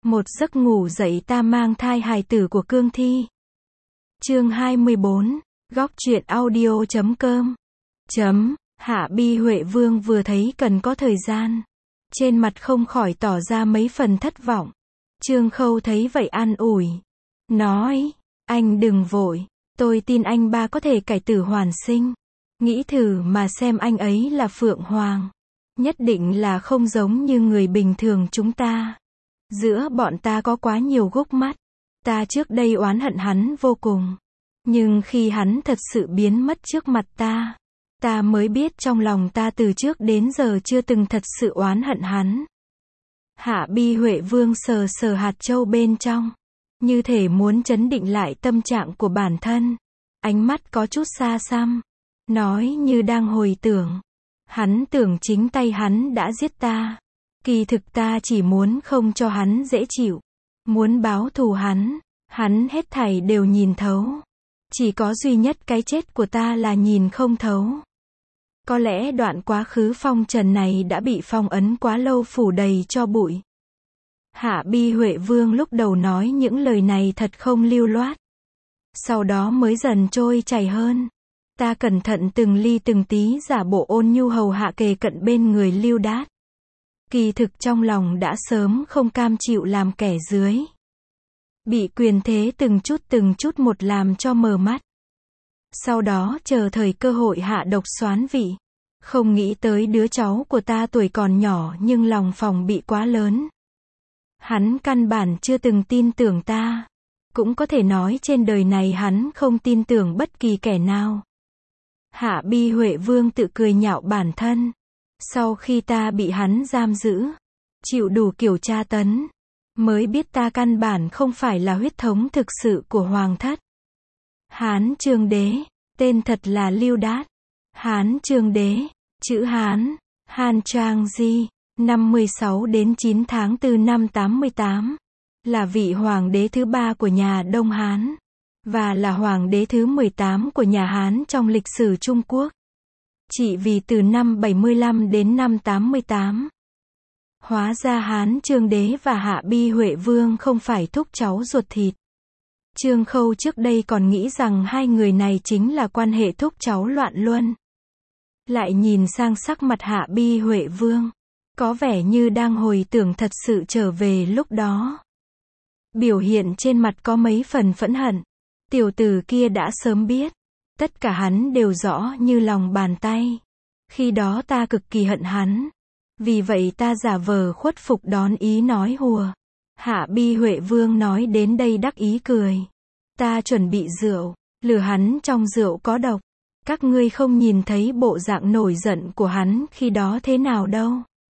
Một giấc ngủ dậy ta mang thai hài tử của Cương Thi. Chương 24, góc truyện audio.com. Hạ Bi Huệ Vương vừa thấy cần có thời gian. Trên mặt không khỏi tỏ ra mấy phần thất vọng. Trương Khâu thấy vậy an ủi. Nói, anh đừng vội, tôi tin anh ba có thể cải tử hoàn sinh. Nghĩ thử mà xem anh ấy là Phượng Hoàng. Nhất định là không giống như người bình thường chúng ta. Giữa bọn ta có quá nhiều gút mắt. Ta trước đây oán hận hắn vô cùng. Nhưng khi hắn thật sự biến mất trước mặt ta mới biết trong lòng ta từ trước đến giờ chưa từng thật sự oán hận hắn. Hạ Bi Huệ Vương sờ sờ hạt châu bên trong, như thể muốn trấn định lại tâm trạng của bản thân. Ánh mắt có chút xa xăm, nói như đang hồi tưởng. Hắn tưởng chính tay hắn đã giết ta. Kỳ thực ta chỉ muốn không cho hắn dễ chịu. Muốn báo thù hắn hết thảy đều nhìn thấu. Chỉ có duy nhất cái chết của ta là nhìn không thấu. Có lẽ đoạn quá khứ phong trần này đã bị phong ấn quá lâu phủ đầy cho bụi. Hạ Bi Huệ Vương lúc đầu nói những lời này thật không lưu loát. Sau đó mới dần trôi chảy hơn. Ta cẩn thận từng ly từng tí giả bộ ôn nhu hầu hạ kề cận bên người Lưu Đát. Kỳ thực trong lòng đã sớm không cam chịu làm kẻ dưới. Bị quyền thế từng chút một làm cho mờ mắt. Sau đó chờ thời cơ hội hạ độc xoán vị. Không nghĩ tới đứa cháu của ta tuổi còn nhỏ nhưng lòng phòng bị quá lớn. Hắn căn bản chưa từng tin tưởng ta. Cũng có thể nói trên đời này hắn không tin tưởng bất kỳ kẻ nào. Hạ Bi Huệ Vương tự cười nhạo bản thân. Sau khi ta bị hắn giam giữ, chịu đủ kiểu tra tấn, mới biết ta căn bản không phải là huyết thống thực sự của Hoàng thất. Hán Chương Đế, tên thật là Lưu Đát. Hán Chương Đế, chữ Hán, Han Trang Di, năm 16 đến 9 tháng 4 năm 88, là vị hoàng đế thứ 3 của nhà Đông Hán, và là hoàng đế thứ 18 của nhà Hán trong lịch sử Trung Quốc. Trị vì từ năm 75 đến năm 88. Hóa ra Hán Chương Đế và Hạ Bi Huệ Vương không phải thúc cháu ruột thịt. Trương Khâu trước đây còn nghĩ rằng hai người này chính là quan hệ thúc cháu loạn luân. Lại nhìn sang sắc mặt Hạ Bi Huệ Vương, có vẻ như đang hồi tưởng thật sự trở về lúc đó. Biểu hiện trên mặt có mấy phần phẫn hận. Tiểu tử kia đã sớm biết. Tất cả hắn đều rõ như lòng bàn tay. Khi đó ta cực kỳ hận hắn. Vì vậy ta giả vờ khuất phục đón ý nói hùa. Hạ Bi Huệ Vương nói đến đây đắc ý cười. Ta chuẩn bị rượu, lừa hắn trong rượu có độc. Các ngươi không nhìn thấy bộ dạng nổi giận của hắn khi đó thế nào đâu.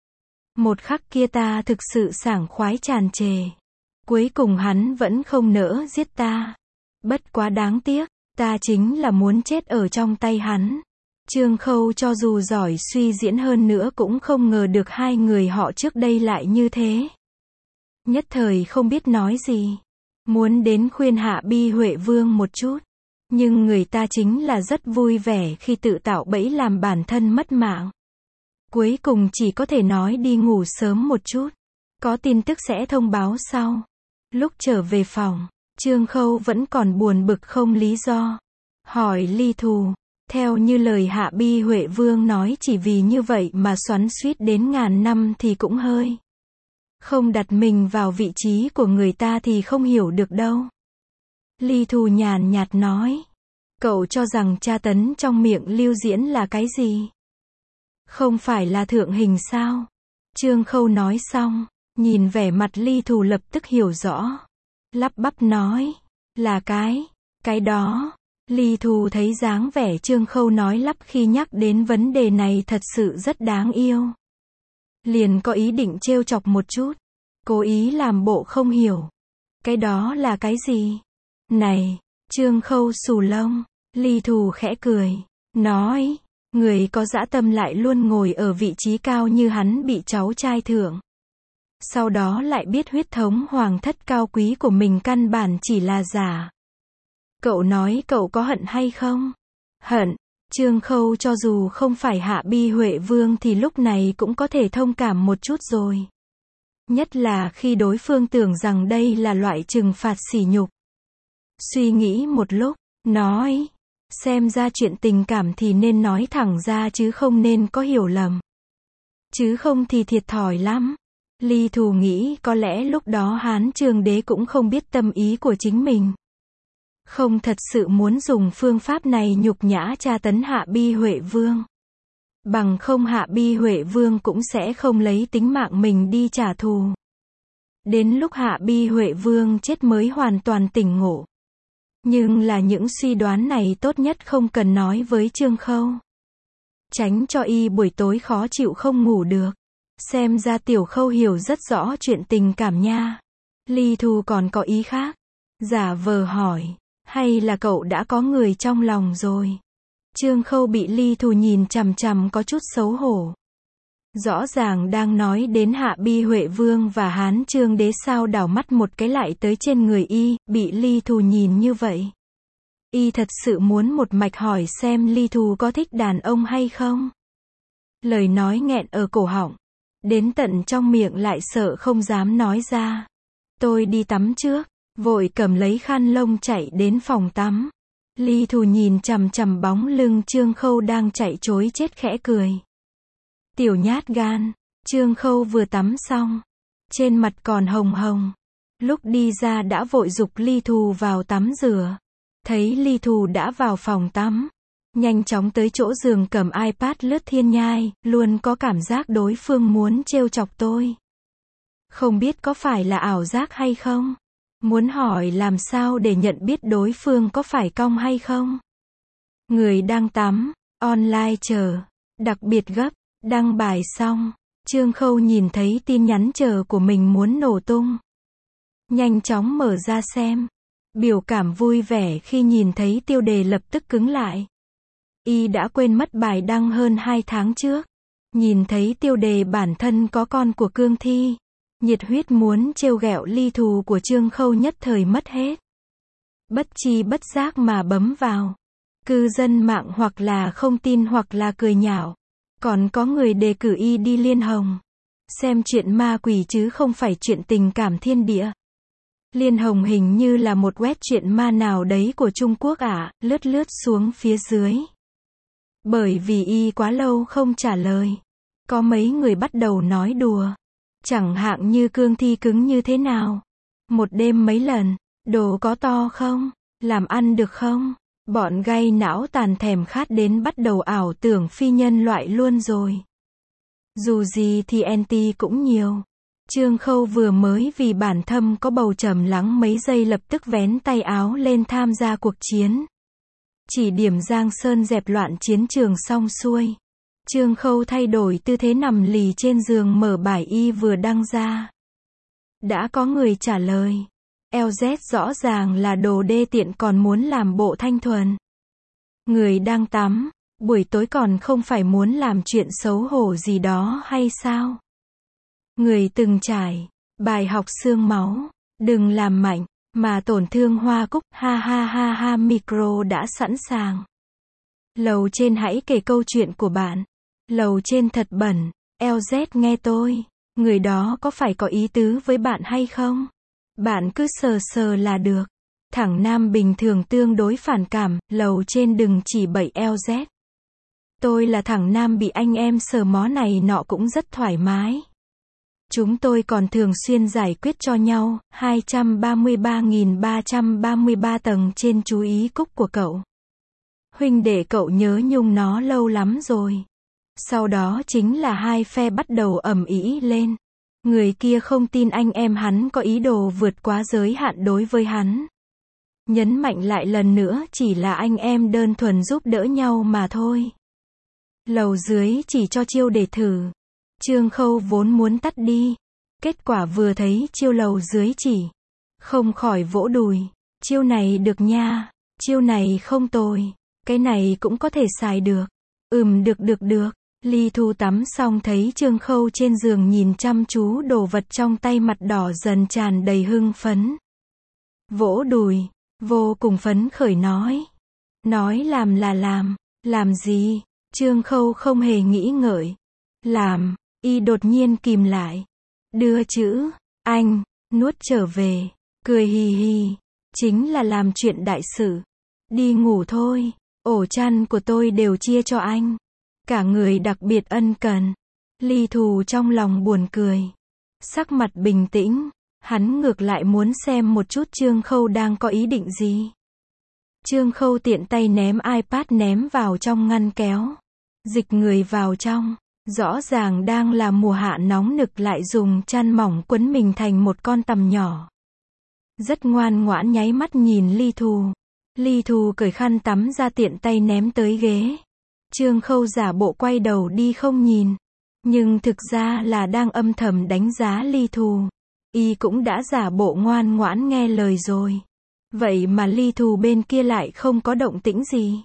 Một khắc kia ta thực sự sảng khoái tràn trề. Cuối cùng hắn vẫn không nỡ giết ta. Bất quá đáng tiếc, ta chính là muốn chết ở trong tay hắn. Trương Khâu cho dù giỏi suy diễn hơn nữa cũng không ngờ được hai người họ trước đây lại như thế. Nhất thời không biết nói gì. Muốn đến khuyên Hạ Bi Huệ Vương một chút. Nhưng người ta chính là rất vui vẻ khi tự tạo bẫy làm bản thân mất mạng. Cuối cùng chỉ có thể nói đi ngủ sớm một chút. Có tin tức sẽ thông báo sau. Lúc trở về phòng, Trương Khâu vẫn còn buồn bực không lý do. Hỏi Ly Thù. Theo như lời Hạ Bi Huệ Vương nói chỉ vì như vậy mà xoắn xuýt đến ngàn năm thì cũng hơi. Không đặt mình vào vị trí của người ta thì không hiểu được đâu. Ly Thù nhàn nhạt nói. Cậu cho rằng tra tấn trong miệng Lưu Diễn là cái gì? Không phải là thượng hình sao? Trương Khâu nói xong, nhìn vẻ mặt Ly Thù lập tức hiểu rõ. Lắp bắp nói. Là cái đó. Ly Thù thấy dáng vẻ Trương Khâu nói lắp khi nhắc đến vấn đề này thật sự rất đáng yêu. Liền có ý định trêu chọc một chút. Cố ý làm bộ không hiểu. Cái đó là cái gì? Này, Trương Khâu xù lông. Ly Thù khẽ cười. Nói, người có dã tâm lại luôn ngồi ở vị trí cao như hắn bị cháu trai thưởng. Sau đó lại biết huyết thống hoàng thất cao quý của mình căn bản chỉ là giả. Cậu nói cậu có hận hay không? Hận. Trương Khâu cho dù không phải Hạ Bi Huệ Vương thì lúc này cũng có thể thông cảm một chút rồi. Nhất là khi đối phương tưởng rằng đây là loại trừng phạt sỉ nhục. Suy nghĩ một lúc, nói, xem ra chuyện tình cảm thì nên nói thẳng ra chứ không nên có hiểu lầm. Chứ không thì thiệt thòi lắm. Ly Thù nghĩ có lẽ lúc đó Hán Chương Đế cũng không biết tâm ý của chính mình. Không thật sự muốn dùng phương pháp này nhục nhã tra tấn Hạ Bi Huệ Vương. Bằng không Hạ Bi Huệ Vương cũng sẽ không lấy tính mạng mình đi trả thù. Đến lúc Hạ Bi Huệ Vương chết mới hoàn toàn tỉnh ngộ. Nhưng là những suy đoán này tốt nhất không cần nói với Trương Khâu. Tránh cho y buổi tối khó chịu không ngủ được. Xem ra Tiểu Khâu hiểu rất rõ chuyện tình cảm nha. Ly Thù còn có ý khác. Giả vờ hỏi, hay là cậu đã có người trong lòng rồi? Trương Khâu bị Ly Thù nhìn chằm chằm có chút xấu hổ. Rõ ràng đang nói đến Hạ Bi Huệ Vương và Hán Chương Đế sao đảo mắt một cái lại tới trên người y, bị Ly Thù nhìn như vậy. Y thật sự muốn một mạch hỏi xem Ly Thù có thích đàn ông hay không. Lời nói nghẹn ở cổ họng. Đến tận trong miệng lại sợ không dám nói ra. Tôi đi tắm trước, vội cầm lấy khăn lông chạy đến phòng tắm. Ly Thù nhìn chằm chằm bóng lưng Trương Khâu đang chạy trối chết khẽ cười. Tiểu nhát gan, Trương Khâu vừa tắm xong. Trên mặt còn hồng hồng. Lúc đi ra đã vội giục Ly Thù vào tắm rửa. Thấy Ly Thù đã vào phòng tắm. Nhanh chóng tới chỗ giường cầm iPad lướt thiên nhai, luôn có cảm giác đối phương muốn trêu chọc tôi. Không biết có phải là ảo giác hay không? Muốn hỏi làm sao để nhận biết đối phương có phải cong hay không? Người đang tắm, online chờ, đặc biệt gấp, đăng bài xong, Trương Khâu nhìn thấy tin nhắn chờ của mình muốn nổ tung. Nhanh chóng mở ra xem. Biểu cảm vui vẻ khi nhìn thấy tiêu đề lập tức cứng lại. Y đã quên mất bài đăng hơn 2 tháng trước. Nhìn thấy tiêu đề bản thân có con của Cương Thi. Nhiệt huyết muốn trêu ghẹo Ly Thù của Trương Khâu nhất thời mất hết. Bất chi bất giác mà bấm vào. Cư dân mạng hoặc là không tin hoặc là cười nhạo. Còn có người đề cử y đi Liên Hồng. Xem chuyện ma quỷ chứ không phải chuyện tình cảm thiên địa. Liên Hồng hình như là một web chuyện ma nào đấy của Trung Quốc ạ, lướt lướt xuống phía dưới. Bởi vì y quá lâu không trả lời. Có mấy người bắt đầu nói đùa. Chẳng hạn như Cương Thi cứng như thế nào? Một đêm mấy lần? Đồ có to không? Làm ăn được không? Bọn gay não tàn thèm khát đến bắt đầu ảo tưởng phi nhân loại luôn rồi. Dù gì thì anti cũng nhiều. Trương Khâu vừa mới vì bản thân có bầu trầm lắng mấy giây lập tức vén tay áo lên tham gia cuộc chiến. Chỉ điểm Giang Sơn dẹp loạn chiến trường xong xuôi. Trương Khâu thay đổi tư thế nằm lì trên giường mở bài y vừa đăng ra. Đã có người trả lời. LZ rõ ràng là đồ đê tiện còn muốn làm bộ thanh thuần. Người đang tắm, buổi tối còn không phải muốn làm chuyện xấu hổ gì đó hay sao? Người từng trải, bài học xương máu, đừng làm mạnh, mà tổn thương Hoa Cúc, ha ha ha ha micro đã sẵn sàng. Lầu trên hãy kể câu chuyện của bạn. Lầu trên thật bẩn, LZ nghe tôi, người đó có phải có ý tứ với bạn hay không? Bạn cứ sờ sờ là được. Thẳng nam bình thường tương đối phản cảm, lầu trên đừng chỉ bậy LZ. Tôi là thằng nam bị anh em sờ mó này nọ cũng rất thoải mái. Chúng tôi còn thường xuyên giải quyết cho nhau, 233.333 tầng trên chú ý Cúc của cậu. Huynh đệ cậu nhớ nhung nó lâu lắm rồi. Sau đó chính là hai phe bắt đầu ầm ĩ lên. Người kia không tin anh em hắn có ý đồ vượt quá giới hạn đối với hắn. Nhấn mạnh lại lần nữa chỉ là anh em đơn thuần giúp đỡ nhau mà thôi. Lầu dưới chỉ cho chiêu để thử. Trương Khâu vốn muốn tắt đi. Kết quả vừa thấy chiêu lầu dưới chỉ. Không khỏi vỗ đùi. Chiêu này được nha. Chiêu này không tồi. Cái này cũng có thể xài được. Được. Ly Thu tắm xong thấy Trương Khâu trên giường nhìn chăm chú đồ vật trong tay mặt đỏ dần tràn đầy hưng phấn. Vỗ đùi. Vô cùng phấn khởi nói. Nói làm là làm. Làm gì? Trương Khâu không hề nghĩ ngợi. Làm. Y đột nhiên kìm lại. đưa chữ anh nuốt trở về, cười hì hì, chính là làm chuyện đại sự. Đi ngủ thôi, ổ chăn của tôi đều chia cho anh. Cả người đặc biệt ân cần. Ly Thù trong lòng buồn cười. Sắc mặt bình tĩnh, hắn ngược lại muốn xem một chút Trương Khâu đang có ý định gì. Trương Khâu tiện tay ném iPad ném vào trong ngăn kéo. Dịch người vào trong. Rõ ràng đang là mùa hạ nóng nực lại dùng chăn mỏng quấn mình thành một con tằm nhỏ. Rất ngoan ngoãn nháy mắt nhìn Ly Thù. Ly Thù cởi khăn tắm ra tiện tay ném tới ghế. Trương Khâu giả bộ quay đầu đi không nhìn. Nhưng thực ra là đang âm thầm đánh giá Ly Thù. Y cũng đã giả bộ ngoan ngoãn nghe lời rồi. Vậy mà Ly Thù bên kia lại không có động tĩnh gì.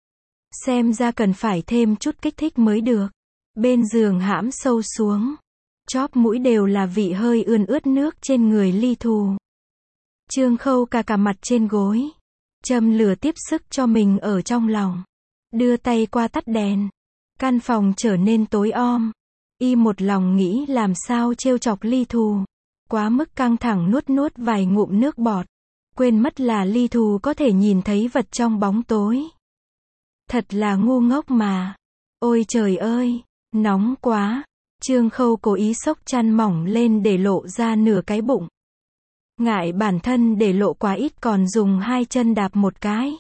Xem ra cần phải thêm chút kích thích mới được. Bên giường hãm sâu xuống. Chóp mũi đều là vị hơi ươn ướt nước trên người Ly Thù. Trương Khâu cà mặt trên gối. Châm lửa tiếp sức cho mình ở trong lòng. Đưa tay qua tắt đèn. Căn phòng trở nên tối om. Y một lòng nghĩ làm sao trêu chọc Ly Thù. Quá mức căng thẳng nuốt vài ngụm nước bọt. Quên mất là Ly Thù có thể nhìn thấy vật trong bóng tối. Thật là ngu ngốc mà. Ôi trời ơi, nóng quá. Trương Khâu cố ý xốc chăn mỏng lên để lộ ra nửa cái bụng. Ngại bản thân để lộ quá ít còn dùng hai chân đạp một cái.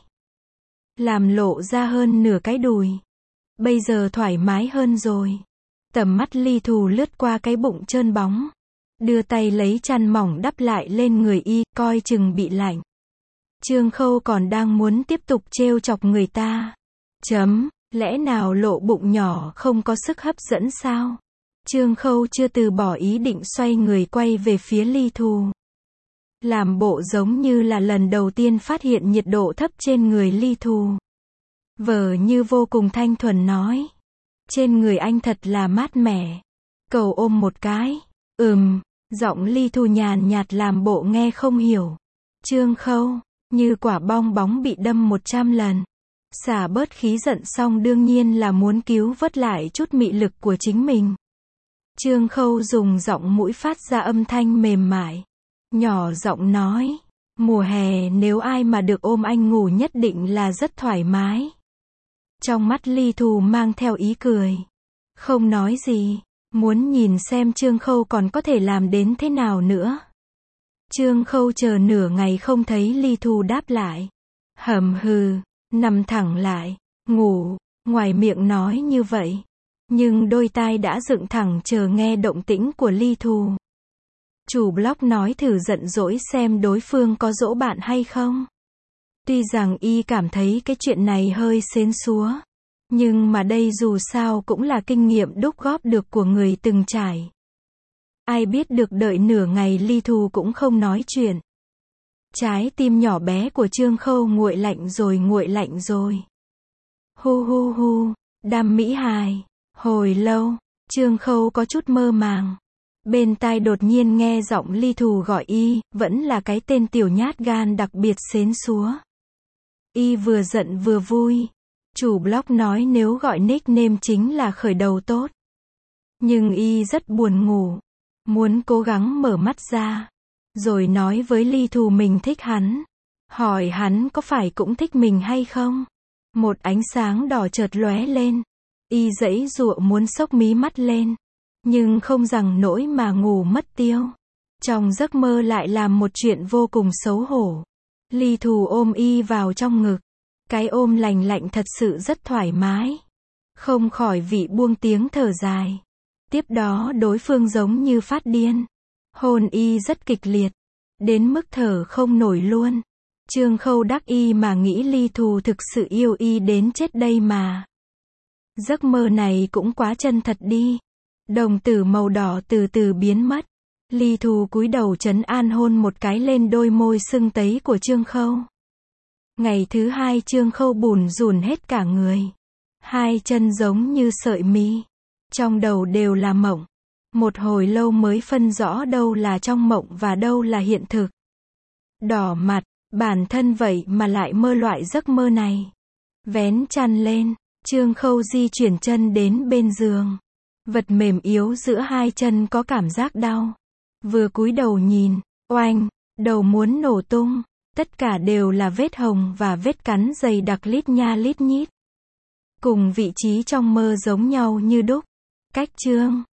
Làm lộ ra hơn nửa cái đùi. Bây giờ thoải mái hơn rồi. Tầm mắt Ly Thù lướt qua cái bụng trơn bóng. Đưa tay lấy chăn mỏng đắp lại lên người y, coi chừng bị lạnh. Trương Khâu còn đang muốn tiếp tục trêu chọc người ta. Lẽ nào lộ bụng nhỏ không có sức hấp dẫn sao? Trương Khâu chưa từ bỏ ý định xoay người quay về phía Ly Thù. Làm bộ giống như là lần đầu tiên phát hiện nhiệt độ thấp trên người Ly Thù. Vờ như vô cùng thanh thuần nói. Trên người anh thật là mát mẻ. Cầu ôm một cái. Giọng Ly Thù nhàn nhạt làm bộ nghe không hiểu. Trương Khâu, như quả bong bóng bị đâm 100 lần. Xả bớt khí giận xong đương nhiên là muốn cứu vớt lại chút mị lực của chính mình. Trương Khâu dùng giọng mũi phát ra âm thanh mềm mại. Nhỏ giọng nói. Mùa hè nếu ai mà được ôm anh ngủ nhất định là rất thoải mái. Trong mắt Ly Thù mang theo ý cười. Không nói gì. Muốn nhìn xem Trương Khâu còn có thể làm đến thế nào nữa. Trương Khâu chờ nửa ngày không thấy Ly Thù đáp lại. Hầm hừ. Nằm thẳng lại. Ngủ. Ngoài miệng nói như vậy. Nhưng đôi tai đã dựng thẳng chờ nghe động tĩnh của Ly Thù. Chủ blog nói thử giận dỗi xem đối phương có dỗ bạn hay không. Tuy rằng y cảm thấy cái chuyện này hơi xến xúa. Nhưng mà đây dù sao cũng là kinh nghiệm đúc góp được của người từng trải. Ai biết được đợi nửa ngày Ly Thù cũng không nói chuyện. Trái tim nhỏ bé của Trương Khâu nguội lạnh rồi. Hu hu hu, đam mỹ hài. Hồi lâu, Trương Khâu có chút mơ màng. Bên tai đột nhiên nghe giọng Ly Thù gọi y, vẫn là cái tên tiểu nhát gan đặc biệt xến xúa. Y vừa giận vừa vui. Chủ blog nói nếu gọi nickname chính là khởi đầu tốt. Nhưng y rất buồn ngủ. Muốn cố gắng mở mắt ra. Rồi nói với Ly Thù mình thích hắn. Hỏi hắn có phải cũng thích mình hay không? Một ánh sáng đỏ chợt lóe lên. Y giãy giụa muốn xốc mí mắt lên. Nhưng không rằng nỗi mà ngủ mất tiêu. Trong giấc mơ lại làm một chuyện vô cùng xấu hổ. Ly Thù ôm y vào trong ngực. Cái ôm lành lạnh thật sự rất thoải mái. Không khỏi vị buông tiếng thở dài. Tiếp đó đối phương giống như phát điên. Hôn y rất kịch liệt. Đến mức thở không nổi luôn. Trương Khâu đắc y mà nghĩ Ly Thù thực sự yêu y đến chết đây mà. Giấc mơ này cũng quá chân thật đi. Đồng tử màu đỏ từ từ biến mất. Ly Thù cúi đầu trấn an hôn một cái lên đôi môi sưng tấy của Trương Khâu. Ngày thứ hai Trương Khâu bủn rủn hết cả người. Hai chân giống như sợi mi. Trong đầu đều là mộng. Một hồi lâu mới phân rõ đâu là trong mộng và đâu là hiện thực. Đỏ mặt, bản thân vậy mà lại mơ loại giấc mơ này. Vén chăn lên, Trương Khâu di chuyển chân đến bên giường. Vật mềm yếu giữa hai chân có cảm giác đau. Vừa cúi đầu nhìn, oanh, đầu muốn nổ tung. Tất cả đều là vết hồng và vết cắn dày đặc lít nha lít nhít. Cùng vị trí trong mơ giống nhau như đúc. Cách chương